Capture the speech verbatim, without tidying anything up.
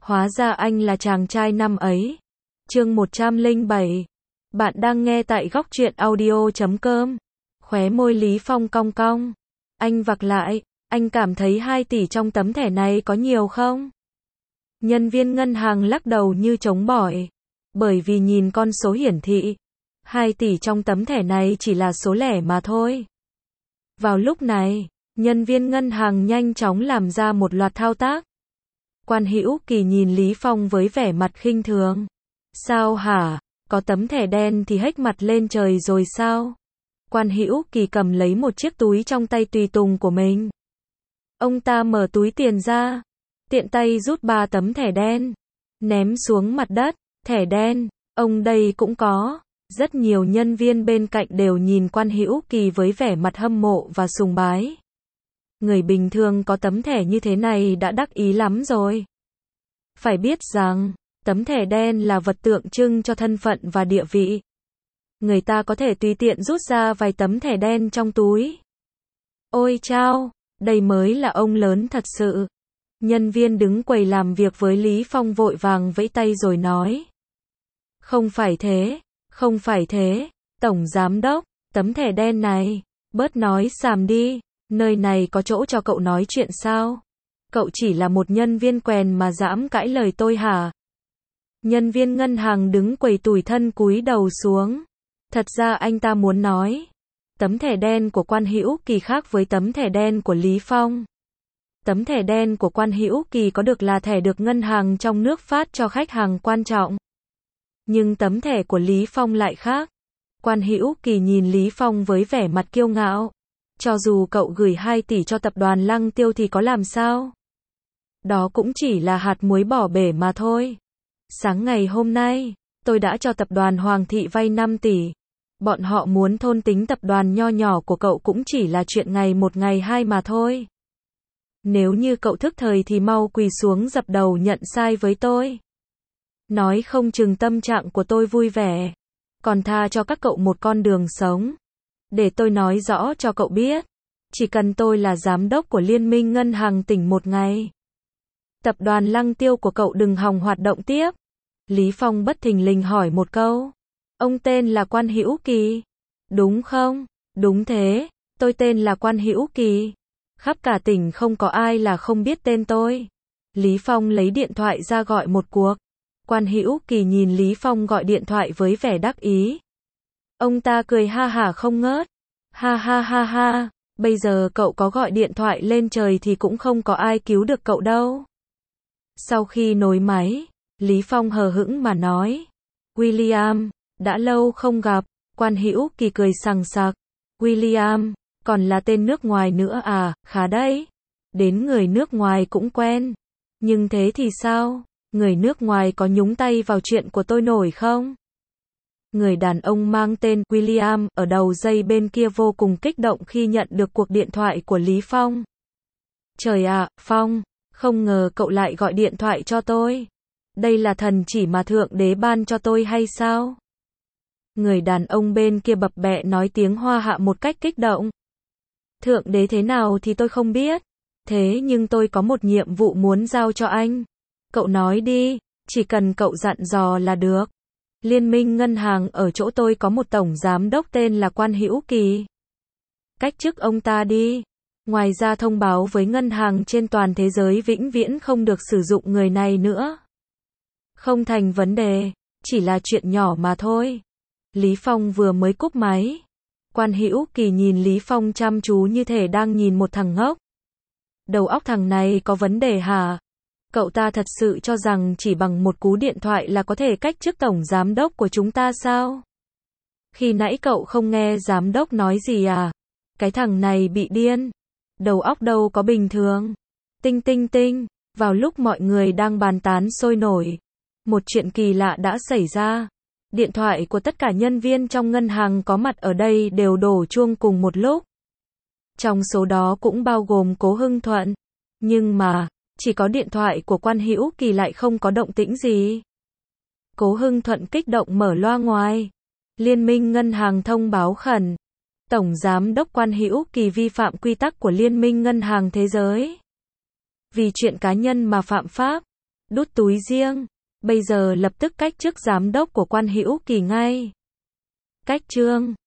Hóa ra anh là chàng trai năm ấy. Chương một trăm lẻ bảy. Bạn đang nghe tại góc truyện audio chấm com. Khóe môi Lý Phong cong cong. Anh vặc lại, anh cảm thấy hai tỷ trong tấm thẻ này có nhiều không? Nhân viên ngân hàng lắc đầu như chống bỏi. Bởi vì nhìn con số hiển thị, hai tỷ trong tấm thẻ này chỉ là số lẻ mà thôi. Vào lúc này, nhân viên ngân hàng nhanh chóng làm ra một loạt thao tác. Quan Hữu Kỳ nhìn Lý Phong với vẻ mặt khinh thường. Sao hả? Có tấm thẻ đen thì hếch mặt lên trời rồi sao? Quan Hữu Kỳ cầm lấy một chiếc túi trong tay tùy tùng của mình. Ông ta mở túi tiền ra, tiện tay rút ba tấm thẻ đen, ném xuống mặt đất. Thẻ đen, ông đây cũng có. Rất nhiều nhân viên bên cạnh đều nhìn Quan Hữu Kỳ với vẻ mặt hâm mộ và sùng bái. Người bình thường có tấm thẻ như thế này đã đắc ý lắm rồi. Phải biết rằng, tấm thẻ đen là vật tượng trưng cho thân phận và địa vị. Người ta có thể tùy tiện rút ra vài tấm thẻ đen trong túi. Ôi chao, đây mới là ông lớn thật sự. Nhân viên đứng quầy làm việc với Lý Phong vội vàng vẫy tay rồi nói. Không phải thế, không phải thế, Tổng Giám Đốc, tấm thẻ đen này, bớt nói xàm đi, nơi này có chỗ cho cậu nói chuyện sao? Cậu chỉ là một nhân viên quèn mà dám cãi lời tôi hả? Nhân viên ngân hàng đứng quầy tủi thân cúi đầu xuống. Thật ra anh ta muốn nói, tấm thẻ đen của Quan Hữu Kỳ khác với tấm thẻ đen của Lý Phong. Tấm thẻ đen của Quan Hữu Kỳ có được là thẻ được ngân hàng trong nước phát cho khách hàng quan trọng. Nhưng tấm thẻ của Lý Phong lại khác. Quan Hữu Kỳ nhìn Lý Phong với vẻ mặt kiêu ngạo. Cho dù cậu gửi hai tỷ cho tập đoàn Lăng Tiêu thì có làm sao? Đó cũng chỉ là hạt muối bỏ bể mà thôi. Sáng ngày hôm nay, tôi đã cho tập đoàn Hoàng Thị vay năm tỷ. Bọn họ muốn thôn tính tập đoàn nho nhỏ của cậu cũng chỉ là chuyện ngày một ngày hai mà thôi. Nếu như cậu thức thời thì mau quỳ xuống dập đầu nhận sai với tôi. Nói không chừng tâm trạng của tôi vui vẻ, còn tha cho các cậu một con đường sống. Để tôi nói rõ cho cậu biết, chỉ cần tôi là giám đốc của Liên minh Ngân hàng tỉnh một ngày, tập đoàn Lăng Tiêu của cậu đừng hòng hoạt động tiếp. Lý Phong bất thình lình hỏi một câu. Ông tên là Quan Hữu Kỳ, đúng không? Đúng thế, tôi tên là Quan Hữu Kỳ. Khắp cả tỉnh không có ai là không biết tên tôi. Lý Phong lấy điện thoại ra gọi một cuộc. Quan Hữu Kỳ nhìn Lý Phong gọi điện thoại với vẻ đắc ý. Ông ta cười ha hả không ngớt. Ha ha ha ha, bây giờ cậu có gọi điện thoại lên trời thì cũng không có ai cứu được cậu đâu. Sau khi nối máy, Lý Phong hờ hững mà nói. William, đã lâu không gặp. Quan Hữu Kỳ cười sằng sặc. William, còn là tên nước ngoài nữa à, khá đấy. Đến người nước ngoài cũng quen. Nhưng thế thì sao? Người nước ngoài có nhúng tay vào chuyện của tôi nổi không? Người đàn ông mang tên William ở đầu dây bên kia vô cùng kích động khi nhận được cuộc điện thoại của Lý Phong. Trời ạ, Phong, không ngờ cậu lại gọi điện thoại cho tôi. Đây là thần chỉ mà Thượng Đế ban cho tôi hay sao? Người đàn ông bên kia bập bẹ nói tiếng Hoa Hạ một cách kích động. Thượng Đế thế nào thì tôi không biết. Thế nhưng tôi có một nhiệm vụ muốn giao cho anh. Cậu nói đi, chỉ cần cậu dặn dò là được. Liên minh ngân hàng ở chỗ tôi có một tổng giám đốc tên là Quan Hữu Kỳ. Cách chức ông ta đi. Ngoài ra thông báo với ngân hàng trên toàn thế giới vĩnh viễn không được sử dụng người này nữa. Không thành vấn đề, chỉ là chuyện nhỏ mà thôi. Lý Phong vừa mới cúp máy. Quan Hữu Kỳ nhìn Lý Phong chăm chú như thể đang nhìn một thằng ngốc. Đầu óc thằng này có vấn đề hả? Cậu ta thật sự cho rằng chỉ bằng một cú điện thoại là có thể cách chức tổng giám đốc của chúng ta sao? Khi nãy cậu không nghe giám đốc nói gì à? Cái thằng này bị điên. Đầu óc đâu có bình thường. Tinh tinh tinh, vào lúc mọi người đang bàn tán sôi nổi, một chuyện kỳ lạ đã xảy ra. Điện thoại của tất cả nhân viên trong ngân hàng có mặt ở đây đều đổ chuông cùng một lúc. Trong số đó cũng bao gồm Cố Hưng Thuận. Nhưng mà, chỉ có điện thoại của Quan Hữu Kỳ lại không có động tĩnh gì. Cố Hưng Thuận kích động mở loa ngoài. Liên minh ngân hàng thông báo khẩn. Tổng giám đốc Quan Hữu Kỳ vi phạm quy tắc của Liên minh ngân hàng thế giới. Vì chuyện cá nhân mà phạm pháp. đút túi riêng. Bây giờ lập tức cách chức giám đốc của Quan Hữu Kỳ ngay. Cách Trương